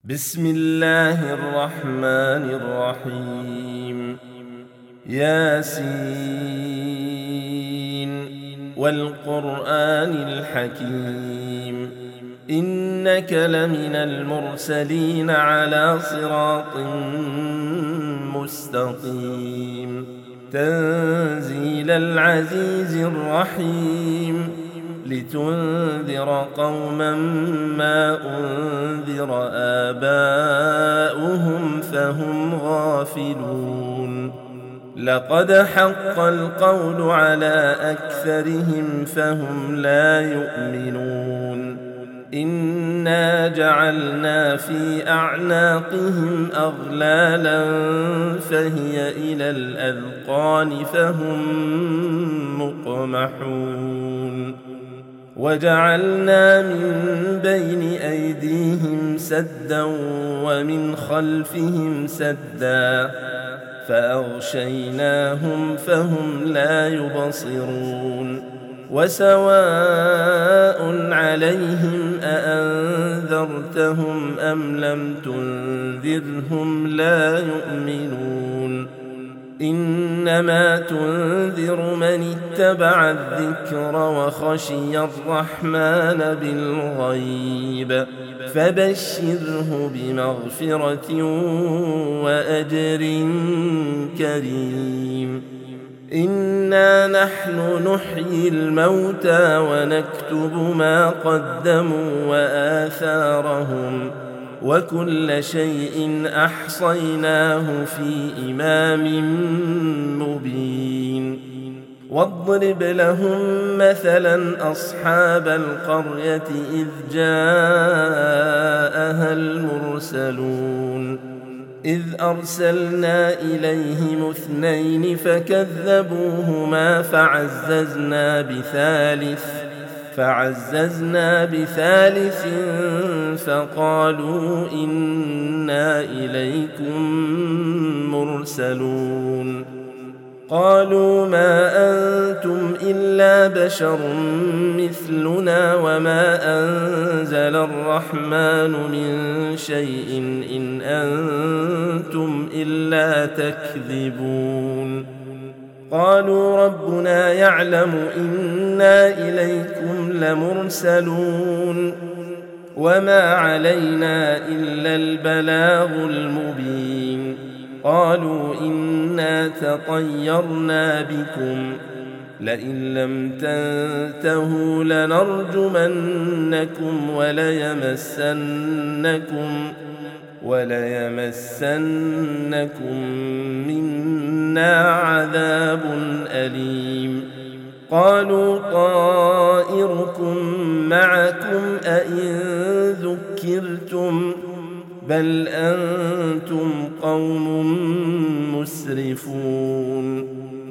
بسم الله الرحمن الرحيم. ياسين والقرآن الحكيم، إنك لمن المرسلين على صراط مستقيم، تنزيل العزيز الرحيم، لتنذر قوما ما أنذر آباؤهم فهم غافلون. لقد حق القول على أكثرهم فهم لا يؤمنون. إنا جعلنا في أعناقهم أغلالا فهي إلى الأذقان فهم مقمحون. وجعلنا من بين أيديهم سدا ومن خلفهم سدا فأغشيناهم فهم لا يبصرون. وسواء عليهم أأنذرتهم أم لم تنذرهم لا يؤمنون. إنما تنذر من اتبع الذكر وخشي الرحمن بالغيب فبشره بمغفرة وأجر كريم. إنا نحن نحيي الموتى ونكتب ما قدموا وآثارهم وكل شيء أحصيناه في إمام مبين. واضرب لهم مثلا أصحاب القرية إذ جاءها المرسلون إذ أرسلنا إليهم 2 فكذبوهما فعززنا بثالث فقالوا إنا إليكم مرسلون. قالوا ما أنتم إلا بشر مثلنا وما أنزل الرحمن من شيء إن أنتم إلا تكذبون. قالوا ربنا يعلم إنا إليكم لمرسلون وما علينا إلا البلاغ المبين. قالوا إنا تطيرنا بكم لئن لم تنتهوا لنرجمنكم وليمسنكم منا عذاب أليم. قالوا طائركم معكم أئن ذكرتم بل أنتم قوم مسرفون.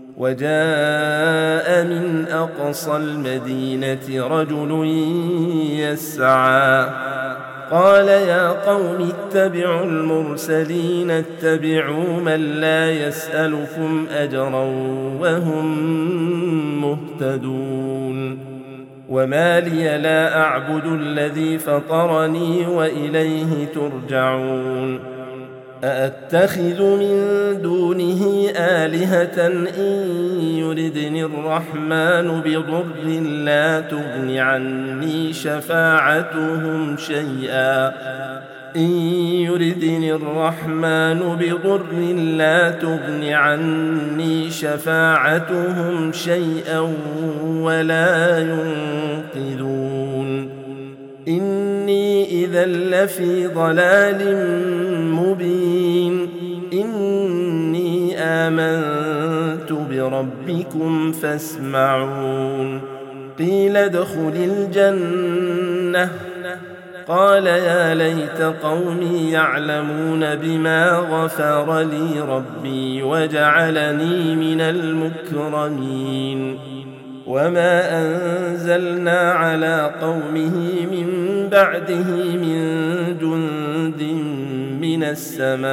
وجاء من أقصى المدينة رجل يسعى قال يا قوم اتبعوا المرسلين اتبعوا من لا يسألكم أجرا وهم مهتدون. وما لي لا أعبد الذي فطرني وإليه ترجعون. أأتخذ من دونه آلهة إن يردني الرحمن بضر لا تغن عني شفاعتهم شيئا ولا ينقذون. إني إذا لفي ضلال مبين. إني آمنت بربكم فاسمعون. قيل ادخل الجنة قال يا ليت قومي يعلمون بما غفر لي ربي وجعلني من المكرمين. وما أنزلنا على قومه من بعده من جند من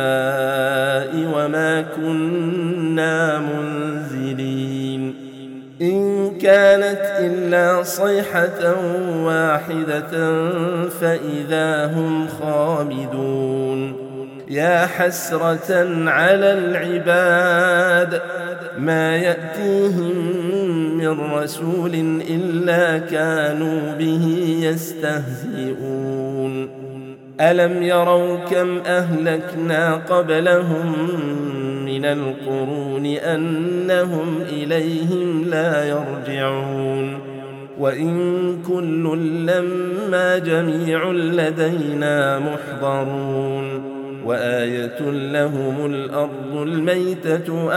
السماء وما كنا منزلين. إن كانت إلا صيحة واحدة فإذا هم خامدون يا حسرة على العباد ما يأتيهم من رسول إلا كانوا به يستهزئون ألم يروا كم أهلكنا قبلهم من القرون أنهم إليهم لا يرجعون وإن كل لما جميع لدينا محضرون وآية لهم الأرض الميتة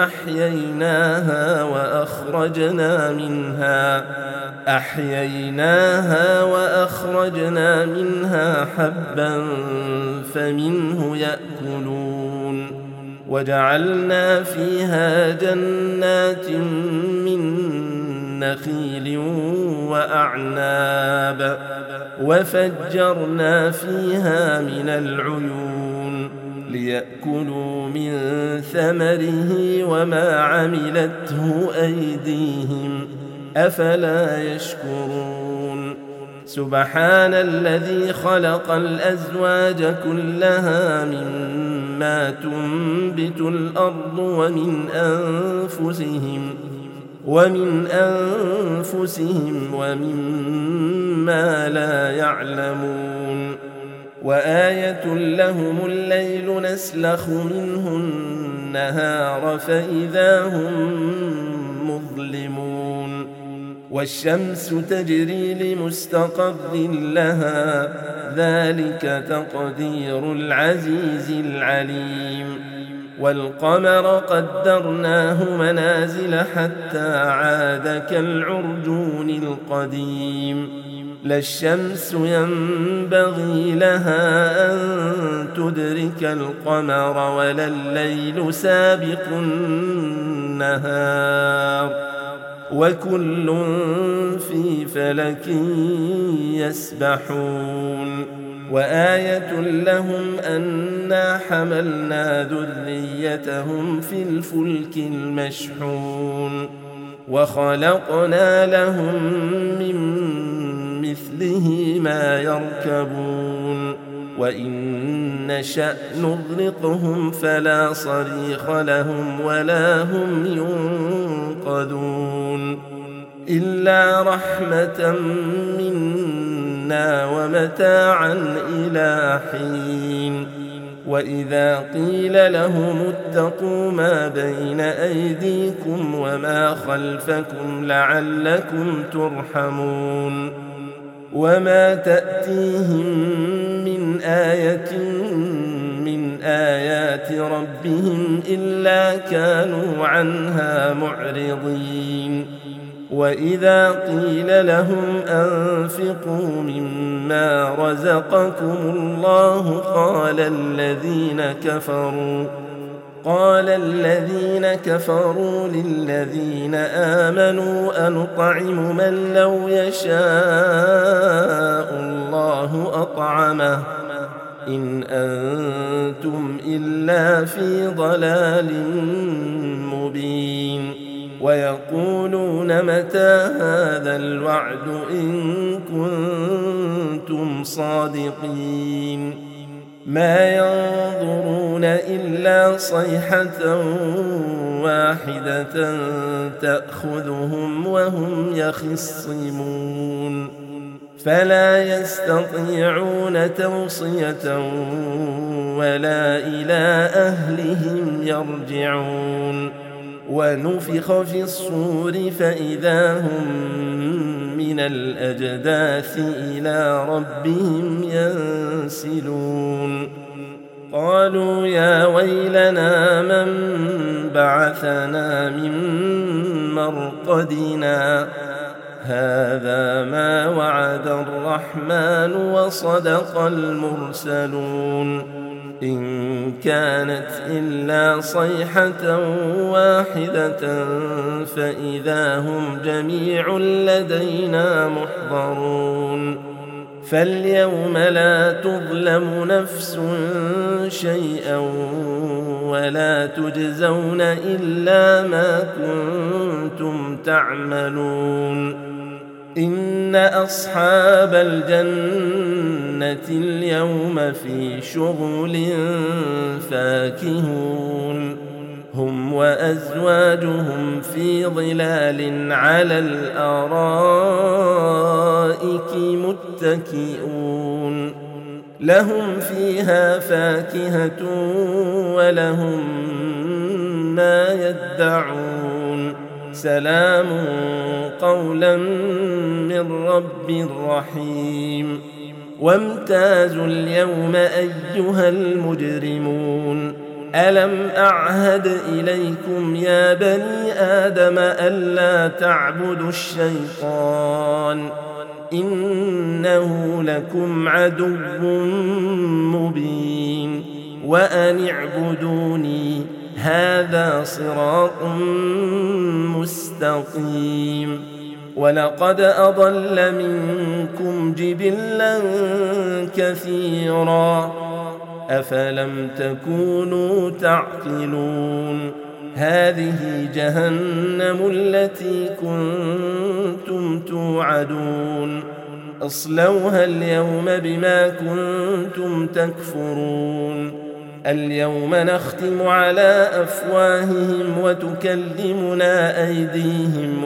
أحييناها وأخرجنا منها حبا فمنه يأكلون وجعلنا فيها جنات من نخيل وأعناب وفجرنا فيها من العيون ليأكلوا من ثمره وما عملته أيديهم أفلا يشكرون سبحان الذي خلق الأزواج كلها مما تنبت الأرض ومن أنفسهم ومما لا يعلمون وآية لهم الليل نسلخ منه النهار فإذا هم مظلمون والشمس تجري لمستقر لها ذلك تقدير العزيز العليم والقمر قدرناه منازل حتى عاد كالعرجون القديم لا الشمس ينبغي لها أن تدرك القمر ولا الليل سابق النهار وكل في فلك يسبحون وآية لهم أنا حملنا ذريتهم في الفلك المشحون وخلقنا لهم من مثله ما يركبون وإن نشأ نغرقهم فلا صريخ لهم ولا هم ينقذون إلا رحمة منا ومتاعا إلى حين وإذا قيل لهم اتقوا ما بين أيديكم وما خلفكم لعلكم ترحمون وما تأتيهم من آية من آيات ربهم إلا كانوا عنها معرضين وإذا قيل لهم أنفقوا مما رزقكم الله قال الذين كفروا للذين آمنوا أنطعم من لو يشاء الله أطعمه إن أنتم إلا في ضلال مبين ويقولون متى هذا الوعد إن كنتم صادقين ما ينظرون إلا صيحة واحدة تأخذهم وهم يخصمون فلا يستطيعون توصية ولا إلى أهلهم يرجعون ونفخ في الصور فإذا هم من الأجداث إلى ربهم ينسلون قالوا يا ويلنا من بعثنا من مرقدنا هذا ما وعد الرحمن وصدق المرسلون إن كانت إلا صيحة واحدة فإذا هم جميع لدينا محضرون فاليوم لا تظلم نفس شيئا ولا تجزون إلا ما كنتم تعملون. إن أصحاب الجنة اليوم في شغل فاكهون، هم وأزواجهم في ظلال على الأرائك متكئون، لهم فيها فاكهة ولهم ما يدعون. سلام قولا من رب رحيم. وامتازوا اليوم أيها المجرمون، ألم أعهد إليكم يا بني آدم ألا تعبدوا الشيطان إنه لكم عدو مبين، وأن اعبدوني هذا صراط مستقيم. ولقد أضل منكم جبلا كثيرا أفلم تكونوا تعقلون. هذه جهنم التي كنتم توعدون، اصلوها اليوم بما كنتم تكفرون. اليوم نختم على أفواههم وتكلمنا أيديهم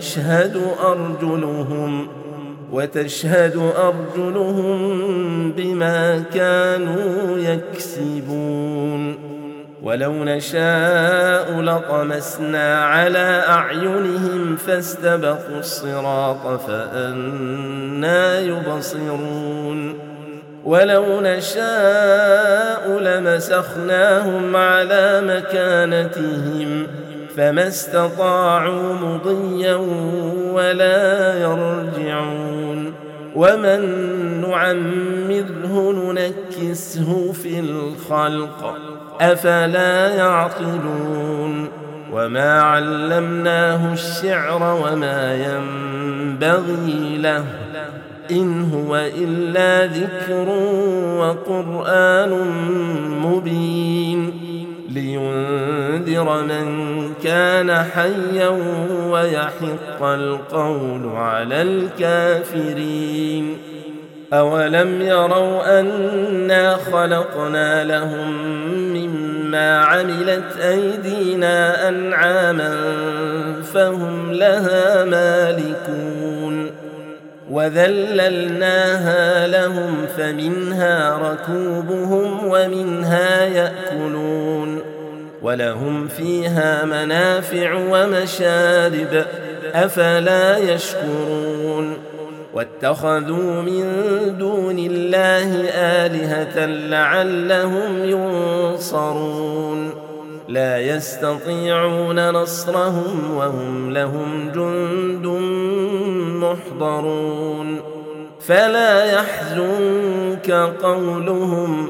وتشهد أرجلهم بما كانوا يكسبون. ولو نشاء لطمسنا على أعينهم فاستبقوا الصراط فأنى يبصرون. ولو نشاء لمسخناهم على مكانتهم فما استطاعوا مضيا ولا يرجعون. ومن نعمره ننكسه في الخلق أفلا يعقلون. وما علمناه الشعر وما ينبغي له إن هو إلا ذكر وقرآن مبين، لينذر من كان حيا ويحق القول على الكافرين. أولم يروا أنا خلقنا لهم مما عملت أيدينا أنعاما فهم لها مالكون، وذللناها لهم فمنها ركوبهم ومنها يأكلون، ولهم فيها منافع ومشارب أفلا يشكرون. واتخذوا من دون الله آلهة لعلهم ينصرون، لا يستطيعون نصرهم وهم لهم جند محضرون. فلا يحزنك قولهم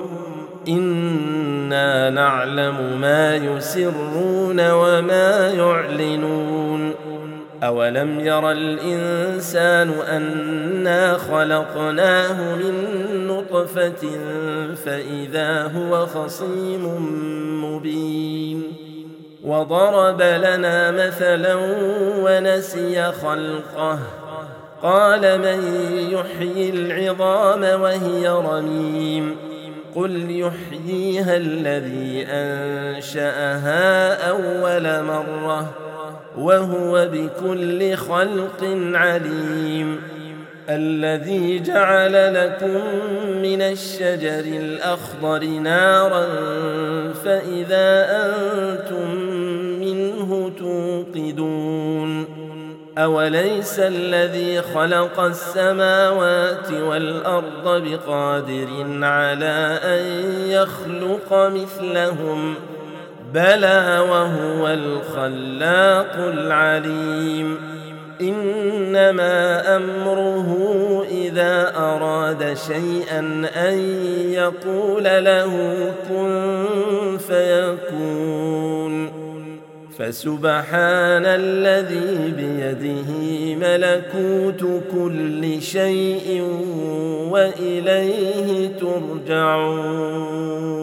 إنا نعلم ما يسرون وما يعلنون. أولم ير الإنسان أنا خلقناه من نطفة فإذا هو خصيم مبين. وضرب لنا مثلا ونسي خلقه قال من يحيي العظام وهي رميم قل يحييها الذي أنشأها أول مرة وهو بكل خلق عليم. الذي جعل لكم من الشجر الأخضر نارا فإذا أنتم منه توقدون. أوليس الذي خلق السماوات والأرض بقادر على أن يخلق مثلهم بلى وهو الخلاق العليم. إنما أمره إذا أراد شيئا أن يقول له كن فيكون. فسبحان الذي بيده ملكوت كل شيء وإليه ترجعون.